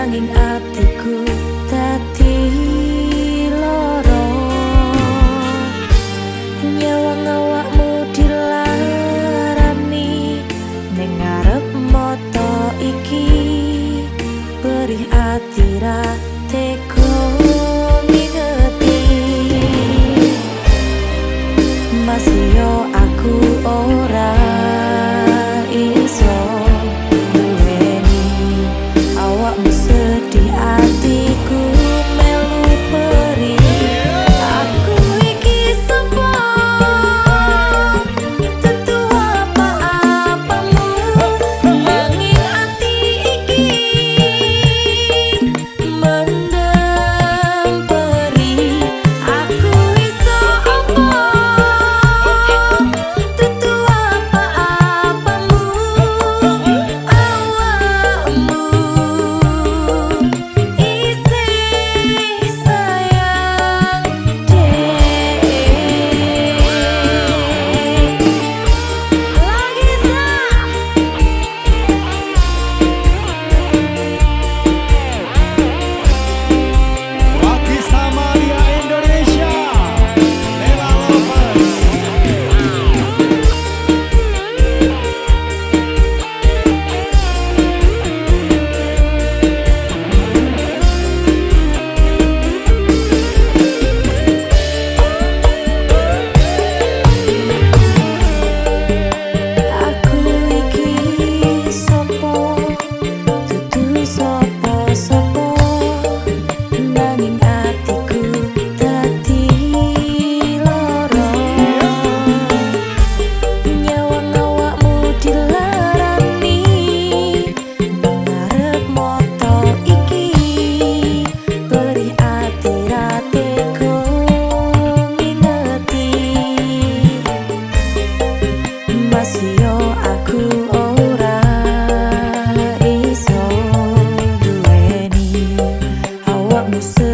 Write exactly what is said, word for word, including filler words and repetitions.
nanging atiku dadi loro. Nyawang awakmu dilarani ning ngarep mata iki, perih ati ra tega ngingeti. Masih yo aku ora iso duweni awakmu sedih atiku melu perih. Aku iki sapa tentu apa-apamu, nanging ati iki mendem perih. Aku iso apa tentu apa-apamu, awakmu isih sayang dek. Lagi Lagi Samaria Indonesia, Nela Lovers. Aku iki sapa dudu sapa-sapa, nanging atiku dadi loro. Nyawang awakmu dilarani ngarep mata iki, perih ati ra tega ngingeti. Masih yo aku ora iso duweni awakmu.